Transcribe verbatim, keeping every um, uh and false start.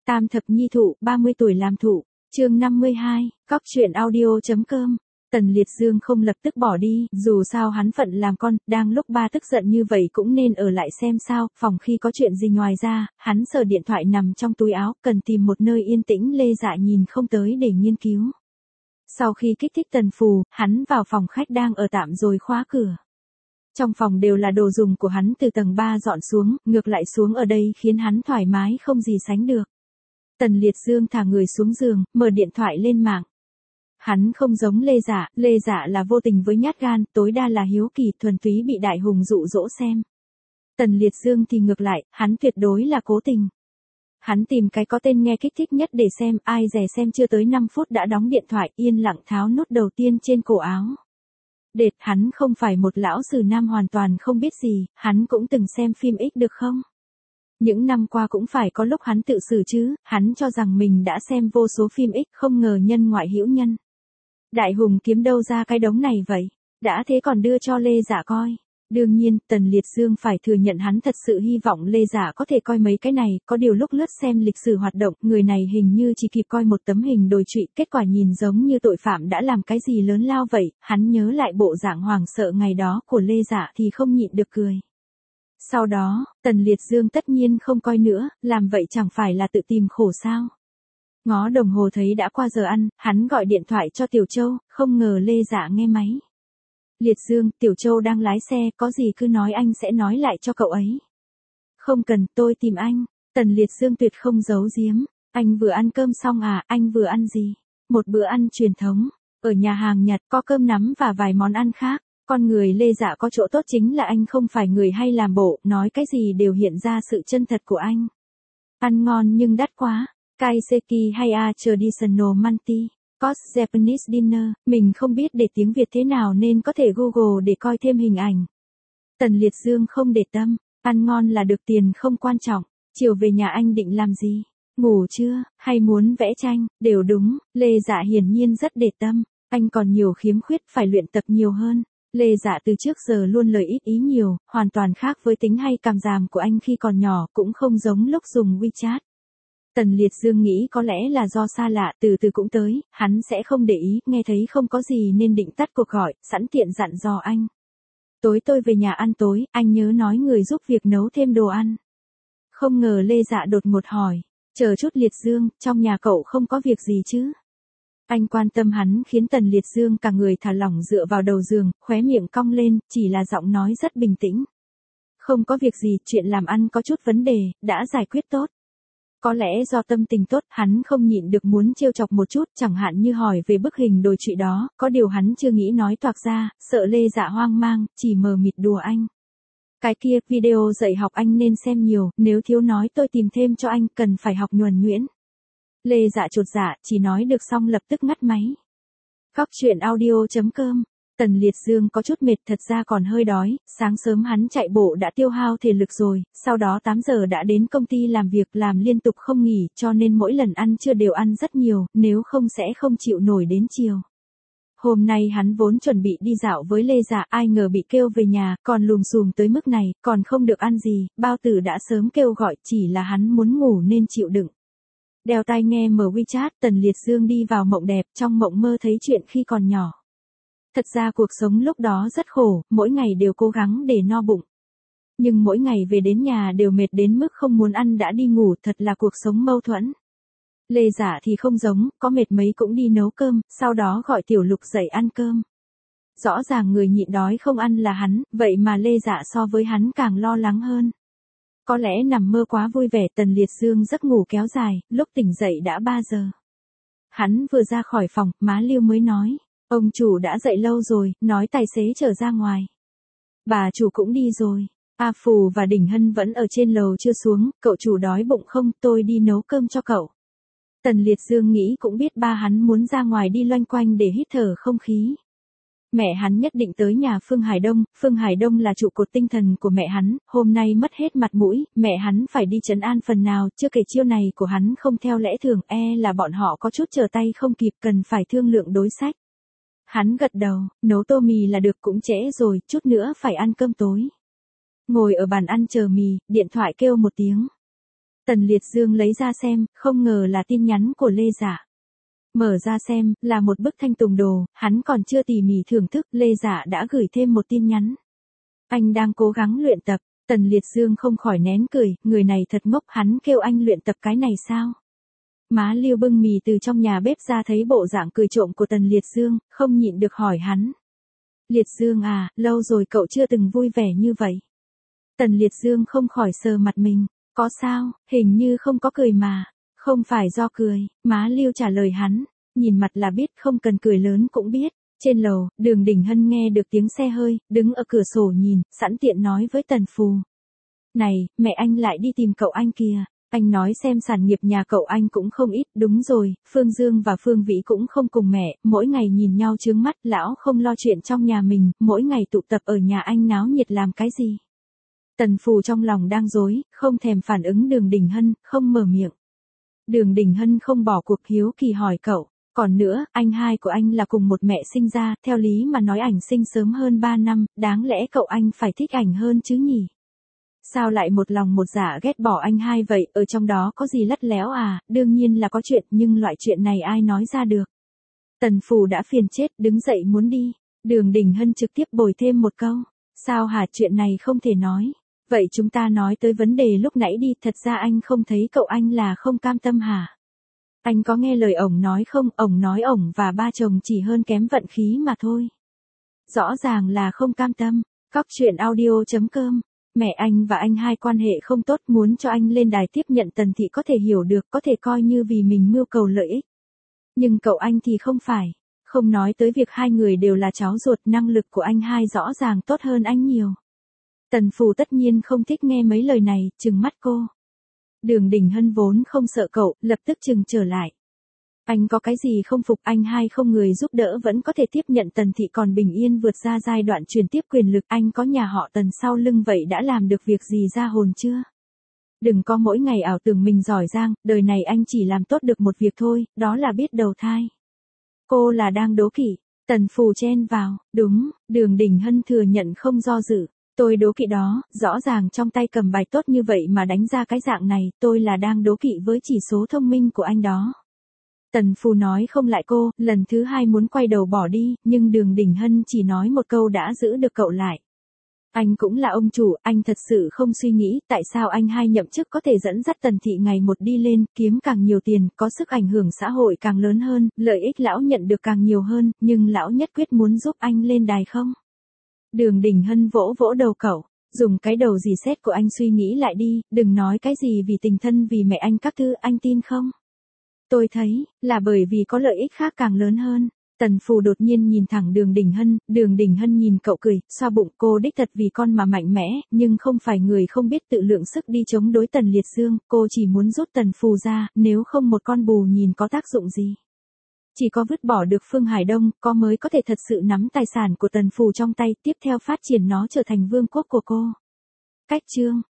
Tam thập nhi thụ, ba mươi tuổi làm thụ, chương năm mươi hai, cóc truyện audio.com. Tần Liệt Dương không lập tức bỏ đi, dù sao hắn phận làm con, đang lúc ba tức giận như vậy cũng nên ở lại xem sao, phòng khi có chuyện gì ngoài ra, hắn sờ điện thoại nằm trong túi áo, cần tìm một nơi yên tĩnh Lê Dạ nhìn không tới để nghiên cứu. Sau khi kích thích tần phù, hắn vào phòng khách đang ở tạm rồi khóa cửa. Trong phòng đều là đồ dùng của hắn từ tầng ba dọn xuống, ngược lại xuống ở đây khiến hắn thoải mái không gì sánh được. Tần Liệt Dương thả người xuống giường, mở điện thoại lên mạng. Hắn không giống Lê Dạ, Lê Dạ là vô tình với nhát gan, tối đa là hiếu kỳ, thuần túy bị Đại Hùng dụ dỗ xem. Tần Liệt Dương thì ngược lại, hắn tuyệt đối là cố tình. Hắn tìm cái có tên nghe kích thích nhất để xem, ai dè xem chưa tới năm phút đã đóng điện thoại, yên lặng tháo nút đầu tiên trên cổ áo. Đệt, hắn không phải một lão sử nam hoàn toàn không biết gì, hắn cũng từng xem phim X được không? Những năm qua cũng phải có lúc hắn tự xử chứ, hắn cho rằng mình đã xem vô số phim X, không ngờ nhân ngoại hữu nhân. Đại Hùng kiếm đâu ra cái đống này vậy? Đã thế còn đưa cho Lê Dạ coi. Đương nhiên, Tần Liệt Dương phải thừa nhận hắn thật sự hy vọng Lê Dạ có thể coi mấy cái này, có điều lúc lướt xem lịch sử hoạt động, người này hình như chỉ kịp coi một tấm hình đồi trụy, kết quả nhìn giống như tội phạm đã làm cái gì lớn lao vậy, hắn nhớ lại bộ dạng hoảng sợ ngày đó của Lê Dạ thì không nhịn được cười. Sau đó, Tần Liệt Dương tất nhiên không coi nữa, làm vậy chẳng phải là tự tìm khổ sao. Ngó đồng hồ thấy đã qua giờ ăn, hắn gọi điện thoại cho Tiểu Châu, không ngờ Lê Dạ nghe máy. Liệt Dương, Tiểu Châu đang lái xe, có gì cứ nói anh sẽ nói lại cho cậu ấy. Không cần, tôi tìm anh. Tần Liệt Dương tuyệt không giấu giếm. Anh vừa ăn cơm xong à, anh vừa ăn gì? Một bữa ăn truyền thống. Ở nhà hàng Nhật có cơm nắm và vài món ăn khác. Con người Lê Dạ có chỗ tốt chính là anh không phải người hay làm bộ, nói cái gì đều hiện ra sự chân thật của anh. Ăn ngon nhưng đắt quá. Kaiseki hay a traditional manti. Cost Japanese dinner, mình không biết để tiếng Việt thế nào nên có thể Google để coi thêm hình ảnh. Tần Liệt Dương không để tâm, ăn ngon là được, tiền không quan trọng. Chiều về nhà anh định làm gì? Ngủ chưa, hay muốn vẽ tranh? Đều đúng, Lê Dạ hiển nhiên rất để tâm, anh còn nhiều khiếm khuyết phải luyện tập nhiều hơn. Lê Dạ từ trước giờ luôn lời ít ý nhiều, hoàn toàn khác với tính hay càm ràm của anh khi còn nhỏ, cũng không giống lúc dùng WeChat. Tần Liệt Dương nghĩ có lẽ là do xa lạ, từ từ cũng tới, hắn sẽ không để ý, nghe thấy không có gì nên định tắt cuộc gọi, sẵn tiện dặn dò anh. Tối tôi về nhà ăn tối, anh nhớ nói người giúp việc nấu thêm đồ ăn. Không ngờ Lê Dạ đột ngột hỏi, chờ chút Liệt Dương, trong nhà cậu không có việc gì chứ? Anh quan tâm hắn khiến Tần Liệt Dương cả người thả lỏng dựa vào đầu giường, khóe miệng cong lên, chỉ là giọng nói rất bình tĩnh. Không có việc gì, chuyện làm ăn có chút vấn đề, đã giải quyết tốt. Có lẽ do tâm tình tốt, hắn không nhịn được muốn trêu chọc một chút, chẳng hạn như hỏi về bức hình đồi trụy đó, có điều hắn chưa nghĩ nói toạc ra, sợ Lê Dạ hoang mang, chỉ mờ mịt đùa anh. Cái kia, video dạy học anh nên xem nhiều, nếu thiếu nói tôi tìm thêm cho anh, cần phải học nhuần nhuyễn. Lê Dạ chột dạ, chỉ nói được xong lập tức ngắt máy. Cóc truyện audio.com. Tần Liệt Dương có chút mệt, thật ra còn hơi đói, sáng sớm hắn chạy bộ đã tiêu hao thể lực rồi, sau đó tám giờ đã đến công ty làm việc, làm liên tục không nghỉ, cho nên mỗi lần ăn trưa đều ăn rất nhiều, nếu không sẽ không chịu nổi đến chiều. Hôm nay hắn vốn chuẩn bị đi dạo với Lê Dạ, ai ngờ bị kêu về nhà, còn lùm xùm tới mức này, còn không được ăn gì, bao tử đã sớm kêu gọi, chỉ là hắn muốn ngủ nên chịu đựng. Đeo tai nghe mở WeChat, Tần Liệt Dương đi vào mộng đẹp, trong mộng mơ thấy chuyện khi còn nhỏ. Thật ra cuộc sống lúc đó rất khổ, mỗi ngày đều cố gắng để no bụng. Nhưng mỗi ngày về đến nhà đều mệt đến mức không muốn ăn đã đi ngủ, thật là cuộc sống mâu thuẫn. Lê Dạ thì không giống, có mệt mấy cũng đi nấu cơm, sau đó gọi Tiểu Lục dậy ăn cơm. Rõ ràng người nhịn đói không ăn là hắn, vậy mà Lê Dạ so với hắn càng lo lắng hơn. Có lẽ nằm mơ quá vui vẻ, Tần Liệt Dương giấc ngủ kéo dài, lúc tỉnh dậy đã ba giờ. Hắn vừa ra khỏi phòng, má Liêu mới nói. Ông chủ đã dậy lâu rồi, nói tài xế chở ra ngoài. Bà chủ cũng đi rồi. A Phù và Đỉnh Hân vẫn ở trên lầu chưa xuống, cậu chủ đói bụng không, tôi đi nấu cơm cho cậu. Tần Liệt Dương nghĩ cũng biết ba hắn muốn ra ngoài đi loanh quanh để hít thở không khí. Mẹ hắn nhất định tới nhà Phương Hải Đông, Phương Hải Đông là trụ cột tinh thần của mẹ hắn, hôm nay mất hết mặt mũi, mẹ hắn phải đi trấn an phần nào, chưa kể chiêu này của hắn không theo lẽ thường, e là bọn họ có chút trở tay không kịp, cần phải thương lượng đối sách. Hắn gật đầu, nấu tô mì là được, cũng trễ rồi, chút nữa phải ăn cơm tối. Ngồi ở bàn ăn chờ mì, điện thoại kêu một tiếng. Tần Liệt Dương lấy ra xem, không ngờ là tin nhắn của Lê Dạ. Mở ra xem, là một bức thanh tùng đồ, hắn còn chưa tỉ mỉ thưởng thức, Lê Dạ đã gửi thêm một tin nhắn. Anh đang cố gắng luyện tập, Tần Liệt Dương không khỏi nén cười, người này thật ngốc, hắn kêu anh luyện tập cái này sao? Má Liêu bưng mì từ trong nhà bếp ra thấy bộ dạng cười trộm của Tần Liệt Dương, không nhịn được hỏi hắn. Liệt Dương à, lâu rồi cậu chưa từng vui vẻ như vậy. Tần Liệt Dương không khỏi sờ mặt mình, có sao, hình như không có cười mà, không phải do cười, má Liêu trả lời hắn, nhìn mặt là biết không cần cười lớn cũng biết. Trên lầu, Đường Đình Hân nghe được tiếng xe hơi, đứng ở cửa sổ nhìn, sẵn tiện nói với Tần Phù. Này, mẹ anh lại đi tìm cậu anh kìa, anh nói xem sản nghiệp nhà cậu anh cũng không ít, đúng rồi, Phương Dương và Phương Vĩ cũng không cùng mẹ, mỗi ngày nhìn nhau chướng mắt, lão không lo chuyện trong nhà mình, mỗi ngày tụ tập ở nhà anh náo nhiệt làm cái gì. Tần Phù trong lòng đang rối, không thèm phản ứng Đường Đình Hân, không mở miệng. Đường Đình Hân không bỏ cuộc hiếu kỳ hỏi cậu. Còn nữa, anh hai của anh là cùng một mẹ sinh ra, theo lý mà nói ảnh sinh sớm hơn ba năm, đáng lẽ cậu anh phải thích ảnh hơn chứ nhỉ? Sao lại một lòng một dạ ghét bỏ anh hai vậy, ở trong đó có gì lắt léo à, đương nhiên là có chuyện, nhưng loại chuyện này ai nói ra được. Tần Phù đã phiền chết, đứng dậy muốn đi. Đường Đình Hân trực tiếp bồi thêm một câu. Sao hả, chuyện này không thể nói. Vậy chúng ta nói tới vấn đề lúc nãy đi, thật ra anh không thấy cậu anh là không cam tâm hả? Anh có nghe lời ổng nói không, ổng nói ổng và ba chồng chỉ hơn kém vận khí mà thôi. Rõ ràng là không cam tâm. Cóc truyện audio chấm com. Mẹ anh và anh hai quan hệ không tốt, muốn cho anh lên đài tiếp nhận Tần thị có thể hiểu được, có thể coi như vì mình mưu cầu lợi ích. Nhưng cậu anh thì không phải. Không nói tới việc hai người đều là cháu ruột, năng lực của anh hai rõ ràng tốt hơn anh nhiều. Tần Phù tất nhiên không thích nghe mấy lời này, trừng mắt cô. Đường Đình Hân vốn không sợ cậu, lập tức trừng trở lại. Anh có cái gì không phục, anh hai không người giúp đỡ vẫn có thể tiếp nhận Tần thị còn bình yên vượt ra giai đoạn truyền tiếp quyền lực, anh có nhà họ Tần sau lưng vậy đã làm được việc gì ra hồn chưa? Đừng có mỗi ngày ảo tưởng mình giỏi giang, đời này anh chỉ làm tốt được một việc thôi, đó là biết đầu thai. Cô là đang đố kỵ, Tần Phù chen vào, đúng, Đường Đình Hân thừa nhận không do dự. Tôi đố kỵ đó, rõ ràng trong tay cầm bài tốt như vậy mà đánh ra cái dạng này, tôi là đang đố kỵ với chỉ số thông minh của anh đó. Tần Phù nói không lại cô, lần thứ hai muốn quay đầu bỏ đi, nhưng Đường Đình Hân chỉ nói một câu đã giữ được cậu lại. Anh cũng là ông chủ, anh thật sự không suy nghĩ, tại sao anh hai nhậm chức có thể dẫn dắt Tần thị ngày một đi lên, kiếm càng nhiều tiền, có sức ảnh hưởng xã hội càng lớn hơn, lợi ích lão nhận được càng nhiều hơn, nhưng lão nhất quyết muốn giúp anh lên đài không? Đường Đình Hân vỗ vỗ đầu cậu, dùng cái đầu dì xét của anh suy nghĩ lại đi, đừng nói cái gì vì tình thân vì mẹ anh các thứ, anh tin không? Tôi thấy, là bởi vì có lợi ích khác càng lớn hơn. Tần Phù đột nhiên nhìn thẳng Đường Đình Hân, Đường Đình Hân nhìn cậu cười, xoa bụng, cô đích thật vì con mà mạnh mẽ, nhưng không phải người không biết tự lượng sức đi chống đối Tần Liệt Dương, cô chỉ muốn rút Tần Phù ra, nếu không một con bù nhìn có tác dụng gì. Chỉ có vứt bỏ được Phương Hải Đông, có mới có thể thật sự nắm tài sản của Tần Phù trong tay, tiếp theo phát triển nó trở thành vương quốc của cô. Cách chương